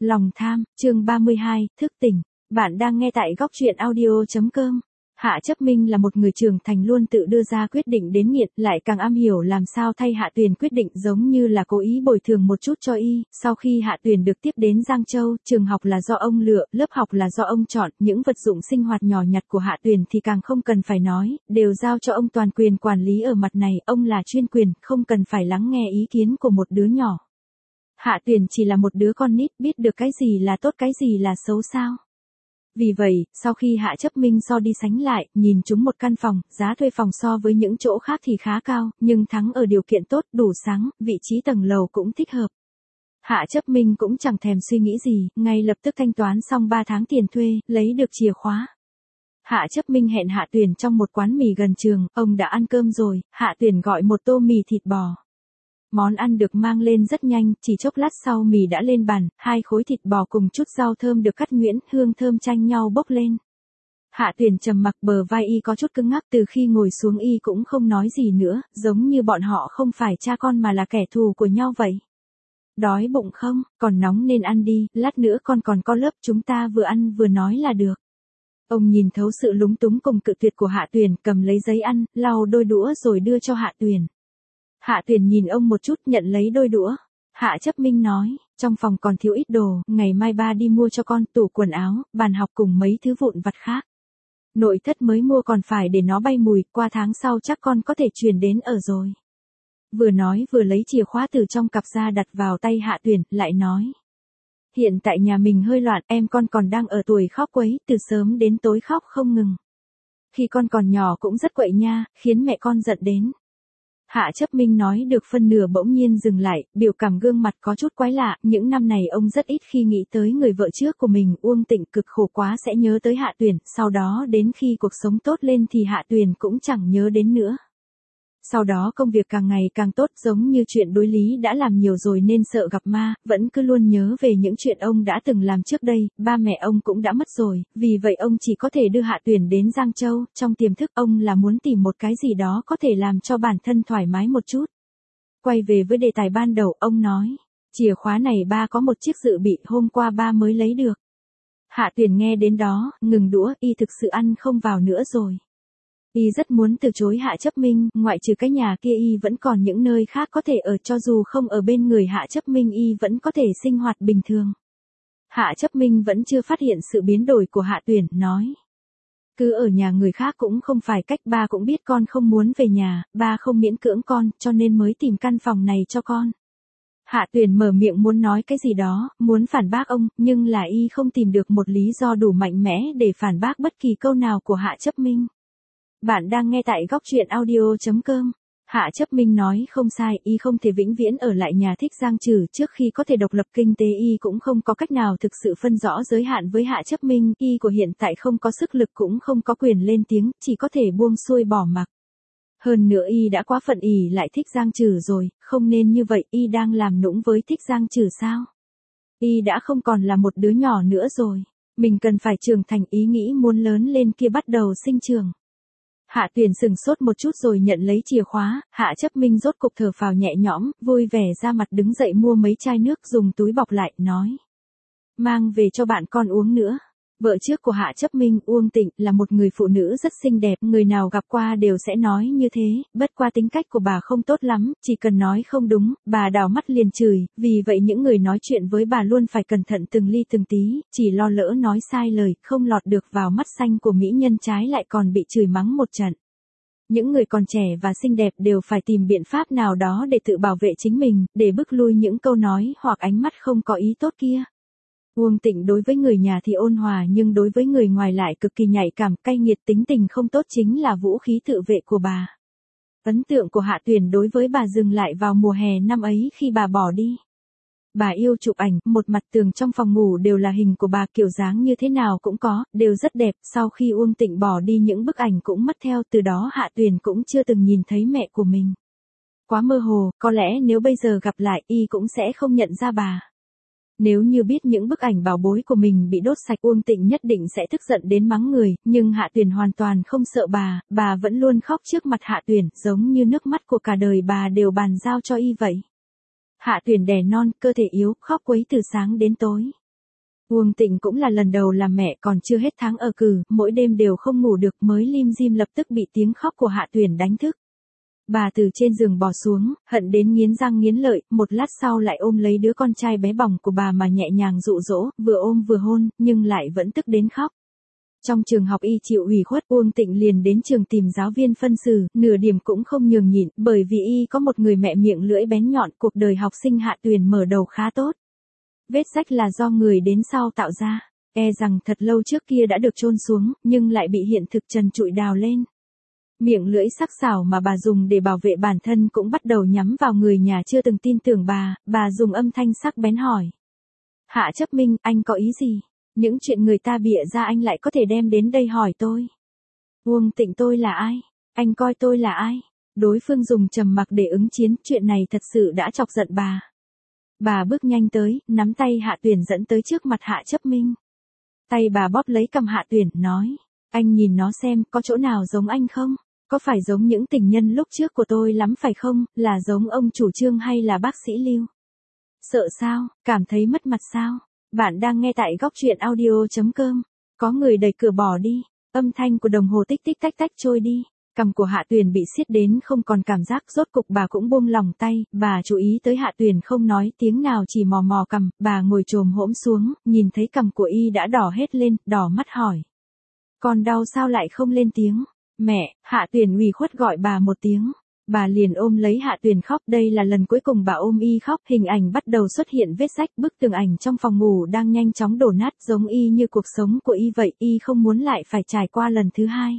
Lòng tham, chương 32, thức tỉnh. Bạn đang nghe tại góc truyện audio.com. Hạ Chấp Minh là một người trưởng thành luôn tự đưa ra quyết định đến nghiện, lại càng am hiểu làm sao thay Hạ Tuyền quyết định, giống như là cố ý bồi thường một chút cho y. Sau khi Hạ Tuyền được tiếp đến Giang Châu, trường học là do ông lựa, lớp học là do ông chọn, những vật dụng sinh hoạt nhỏ nhặt của Hạ Tuyền thì càng không cần phải nói, đều giao cho ông toàn quyền quản lý ở mặt này, ông là chuyên quyền, không cần phải lắng nghe ý kiến của một đứa nhỏ. Hạ Tuyền chỉ là một đứa con nít, biết được cái gì là tốt cái gì là xấu sao. Vì vậy, sau khi Hạ Chấp Minh so đi sánh lại, nhìn chúng một căn phòng, giá thuê phòng so với những chỗ khác thì khá cao, nhưng thắng ở điều kiện tốt, đủ sáng, vị trí tầng lầu cũng thích hợp. Hạ Chấp Minh cũng chẳng thèm suy nghĩ gì, ngay lập tức thanh toán xong 3 tháng tiền thuê, lấy được chìa khóa. Hạ Chấp Minh hẹn Hạ Tuyền trong một quán mì gần trường, ông đã ăn cơm rồi, Hạ Tuyền gọi một tô mì thịt bò. Món ăn được mang lên rất nhanh, chỉ chốc lát sau mì đã lên bàn, 2 khối thịt bò cùng chút rau thơm được cắt nhuyễn, hương thơm chanh nhau bốc lên. Hạ Tuyền trầm mặc, bờ vai y có chút cứng ngắc, từ khi ngồi xuống y cũng không nói gì nữa, giống như bọn họ không phải cha con mà là kẻ thù của nhau vậy. Đói bụng không, còn nóng nên ăn đi, lát nữa con còn có lớp, chúng ta vừa ăn vừa nói là được. Ông nhìn thấu sự lúng túng cùng cự tuyệt của Hạ Tuyền, cầm lấy giấy ăn, lau đôi đũa rồi đưa cho Hạ Tuyền. Hạ Tuyền nhìn ông một chút, nhận lấy đôi đũa. Hạ Chấp Minh nói, trong phòng còn thiếu ít đồ, ngày mai ba đi mua cho con tủ quần áo, bàn học cùng mấy thứ vụn vặt khác. Nội thất mới mua còn phải để nó bay mùi, qua tháng sau chắc con có thể chuyển đến ở rồi. Vừa nói vừa lấy chìa khóa từ trong cặp ra đặt vào tay Hạ Tuyền, lại nói. Hiện tại nhà mình hơi loạn, em con còn đang ở tuổi khóc quấy, từ sớm đến tối khóc không ngừng. Khi con còn nhỏ cũng rất quậy nha, khiến mẹ con giận đến. Hạ Chấp Minh nói được phân nửa bỗng nhiên dừng lại, biểu cảm gương mặt có chút quái lạ, những năm này ông rất ít khi nghĩ tới người vợ trước của mình, Uông Tịnh cực khổ quá sẽ nhớ tới Hạ Tuyền, sau đó đến khi cuộc sống tốt lên thì Hạ Tuyền cũng chẳng nhớ đến nữa. Sau đó công việc càng ngày càng tốt, giống như chuyện đối lý đã làm nhiều rồi nên sợ gặp ma, vẫn cứ luôn nhớ về những chuyện ông đã từng làm trước đây, ba mẹ ông cũng đã mất rồi, vì vậy ông chỉ có thể đưa Hạ Tuyền đến Giang Châu, trong tiềm thức ông là muốn tìm một cái gì đó có thể làm cho bản thân thoải mái một chút. Quay về với đề tài ban đầu, ông nói, chìa khóa này ba có một chiếc dự bị, hôm qua ba mới lấy được. Hạ Tuyền nghe đến đó, ngừng đũa, y thực sự ăn không vào nữa rồi. Y rất muốn từ chối Hạ Chấp Minh, ngoại trừ cái nhà kia y vẫn còn những nơi khác có thể ở, cho dù không ở bên người Hạ Chấp Minh y vẫn có thể sinh hoạt bình thường. Hạ Chấp Minh vẫn chưa phát hiện sự biến đổi của Hạ Tuyền, nói. Cứ ở nhà người khác cũng không phải cách, ba cũng biết con không muốn về nhà, ba không miễn cưỡng con, cho nên mới tìm căn phòng này cho con. Hạ Tuyền mở miệng muốn nói cái gì đó, muốn phản bác ông, nhưng là y không tìm được một lý do đủ mạnh mẽ để phản bác bất kỳ câu nào của Hạ Chấp Minh. Bạn đang nghe tại góc truyện audio.com. Hạ Chấp Minh nói không sai, y không thể vĩnh viễn ở lại nhà Thích Giang Trừ, trước khi có thể độc lập kinh tế y cũng không có cách nào thực sự phân rõ giới hạn với Hạ Chấp Minh, y của hiện tại không có sức lực cũng không có quyền lên tiếng, chỉ có thể buông xuôi bỏ mặc. Hơn nữa y đã quá phận ỷ lại Thích Giang Trừ rồi, không nên như vậy, y đang làm nũng với Thích Giang Trừ sao? Y đã không còn là một đứa nhỏ nữa rồi, mình cần phải trưởng thành, ý nghĩ muốn lớn lên kia bắt đầu sinh trưởng. Hạ Tuyền sừng sốt một chút rồi nhận lấy chìa khóa, Hạ Chấp Minh rốt cục thở phào nhẹ nhõm, vui vẻ ra mặt đứng dậy mua mấy chai nước dùng túi bọc lại, nói. Mang về cho bạn con uống nữa. Vợ trước của Hạ Chấp Minh, Uông Tịnh, là một người phụ nữ rất xinh đẹp, người nào gặp qua đều sẽ nói như thế, bất qua tính cách của bà không tốt lắm, chỉ cần nói không đúng, bà đào mắt liền chửi, vì vậy những người nói chuyện với bà luôn phải cẩn thận từng ly từng tí, chỉ lo lỡ nói sai lời, không lọt được vào mắt xanh của mỹ nhân trái lại còn bị chửi mắng một trận. Những người còn trẻ và xinh đẹp đều phải tìm biện pháp nào đó để tự bảo vệ chính mình, để bức lui những câu nói hoặc ánh mắt không có ý tốt kia. Uông Tịnh đối với người nhà thì ôn hòa nhưng đối với người ngoài lại cực kỳ nhạy cảm, cay nghiệt, tính tình không tốt chính là vũ khí tự vệ của bà. Ấn tượng của Hạ Tuyền đối với bà dừng lại vào mùa hè năm ấy khi bà bỏ đi. Bà yêu chụp ảnh, một mặt tường trong phòng ngủ đều là hình của bà, kiểu dáng như thế nào cũng có, đều rất đẹp, sau khi Uông Tịnh bỏ đi những bức ảnh cũng mất theo, từ đó Hạ Tuyền cũng chưa từng nhìn thấy mẹ của mình. Quá mơ hồ, có lẽ nếu bây giờ gặp lại y cũng sẽ không nhận ra bà. Nếu như biết những bức ảnh bảo bối của mình bị đốt sạch, Uông Tịnh nhất định sẽ tức giận đến mắng người, nhưng Hạ Tuyền hoàn toàn không sợ bà vẫn luôn khóc trước mặt Hạ Tuyền, giống như nước mắt của cả đời bà đều bàn giao cho y vậy. Hạ Tuyền đẻ non, cơ thể yếu, khóc quấy từ sáng đến tối. Uông Tịnh cũng là lần đầu làm mẹ còn chưa hết tháng ở cử, mỗi đêm đều không ngủ được mới lim dim lập tức bị tiếng khóc của Hạ Tuyền đánh thức. Bà từ trên giường bò xuống, hận đến nghiến răng nghiến lợi, một lát sau lại ôm lấy đứa con trai bé bỏng của bà mà nhẹ nhàng dụ dỗ, vừa ôm vừa hôn, nhưng lại vẫn tức đến khóc. Trong trường học y chịu ủy khuất, Uông Tịnh liền đến trường tìm giáo viên phân xử, nửa điểm cũng không nhường nhịn, bởi vì y có một người mẹ miệng lưỡi bén nhọn, cuộc đời học sinh Hạ Tuyền mở đầu khá tốt. Vết rách là do người đến sau tạo ra, e rằng thật lâu trước kia đã được chôn xuống, nhưng lại bị hiện thực trần trụi đào lên. Miệng lưỡi sắc sảo mà bà dùng để bảo vệ bản thân cũng bắt đầu nhắm vào người nhà chưa từng tin tưởng bà dùng âm thanh sắc bén hỏi. Hạ Chấp Minh, anh có ý gì? Những chuyện người ta bịa ra anh lại có thể đem đến đây hỏi tôi. Uông Tịnh, tôi là ai? Anh coi tôi là ai? Đối phương dùng trầm mặc để ứng chiến, chuyện này thật sự đã chọc giận bà. Bà bước nhanh tới, nắm tay Hạ Tuyền dẫn tới trước mặt Hạ Chấp Minh. Tay bà bóp lấy cằm Hạ Tuyền, nói, anh nhìn nó xem, có chỗ nào giống anh không? Có phải giống những tình nhân lúc trước của tôi lắm phải không, là giống ông chủ Trương hay là bác sĩ Lưu? Sợ sao, cảm thấy mất mặt sao? Bạn đang nghe tại góc truyện audio.com. Có người đẩy cửa bỏ đi, âm thanh của đồng hồ tích tích tách tách trôi đi. Cằm của Hạ Tuyền bị siết đến không còn cảm giác, rốt cục bà cũng buông lòng tay, bà chú ý tới Hạ Tuyền không nói tiếng nào chỉ mò mò cằm, bà ngồi chồm hổm xuống, nhìn thấy cằm của y đã đỏ hết lên, đỏ mắt hỏi. Còn đau sao lại không lên tiếng? Mẹ, Hạ Tuyền ủy khuất gọi bà một tiếng. Bà liền ôm lấy Hạ Tuyền khóc, đây là lần cuối cùng bà ôm y khóc, hình ảnh bắt đầu xuất hiện vết rách, bức tường ảnh trong phòng ngủ đang nhanh chóng đổ nát, giống y như cuộc sống của y vậy, y không muốn lại phải trải qua lần thứ hai.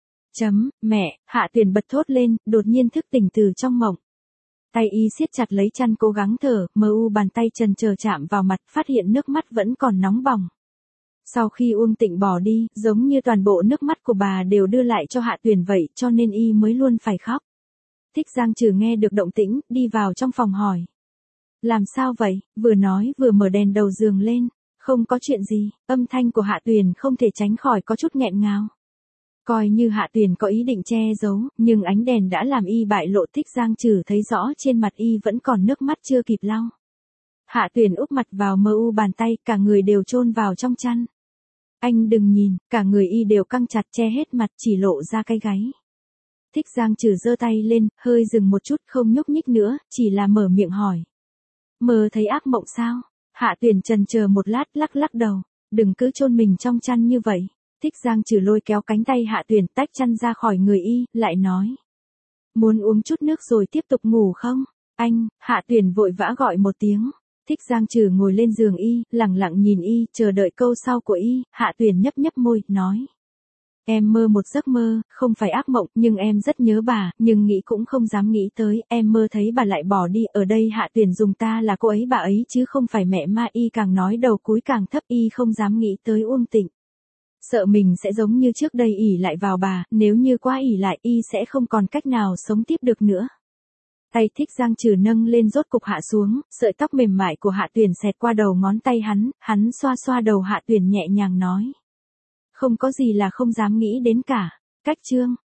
Mẹ, Hạ Tuyền bật thốt lên, đột nhiên thức tỉnh từ trong mộng. Tay y siết chặt lấy chăn cố gắng thở, mờ u bàn tay trần trờ chạm vào mặt, phát hiện nước mắt vẫn còn nóng bỏng. Sau khi Uông Tịnh bỏ đi, giống như toàn bộ nước mắt của bà đều đưa lại cho Hạ Tuyền vậy, cho nên y mới luôn phải khóc. Thích Giang Trừ nghe được động tĩnh, đi vào trong phòng hỏi. Làm sao vậy? Vừa nói vừa mở đèn đầu giường lên. Không có chuyện gì, âm thanh của Hạ Tuyền không thể tránh khỏi có chút nghẹn ngào. Coi như Hạ Tuyền có ý định che giấu, nhưng ánh đèn đã làm y bại lộ. Thích Giang Trừ thấy rõ trên mặt y vẫn còn nước mắt chưa kịp lau. Hạ Tuyền úp mặt vào mờ u bàn tay, cả người đều chôn vào trong chăn. Anh đừng nhìn, cả người y đều căng chặt che hết mặt, chỉ lộ ra cái gáy. Thích Giang Trừ giơ tay lên, hơi dừng một chút không nhúc nhích nữa, chỉ là mở miệng hỏi. Mơ thấy ác mộng sao? Hạ Tuyền chần chờ một lát, lắc lắc đầu. Đừng cứ chôn mình trong chăn như vậy. Thích Giang Trừ lôi kéo cánh tay Hạ Tuyền tách chăn ra khỏi người y, lại nói. Muốn uống chút nước rồi tiếp tục ngủ không? Anh, Hạ Tuyền vội vã gọi một tiếng. Thích Giang Trừ ngồi lên giường y, lặng lặng nhìn y, chờ đợi câu sau của y. Hạ Tuyền nhấp nhấp môi, nói. Em mơ một giấc mơ, không phải ác mộng, nhưng em rất nhớ bà, nhưng nghĩ cũng không dám nghĩ tới, em mơ thấy bà lại bỏ đi, ở đây Hạ Tuyền dùng ta là cô ấy bà ấy chứ không phải mẹ ma. Y càng nói đầu cúi càng thấp, y không dám nghĩ tới Uông Tịnh. Sợ mình sẽ giống như trước đây ỷ lại vào bà, nếu như quá ỷ lại y sẽ không còn cách nào sống tiếp được nữa. Tay Thích Giang Trừ nâng lên rốt cục hạ xuống, sợi tóc mềm mại của Hạ Tuyền xẹt qua đầu ngón tay hắn xoa xoa đầu Hạ Tuyền nhẹ nhàng nói. Không có gì là không dám nghĩ đến cả. Cách chương.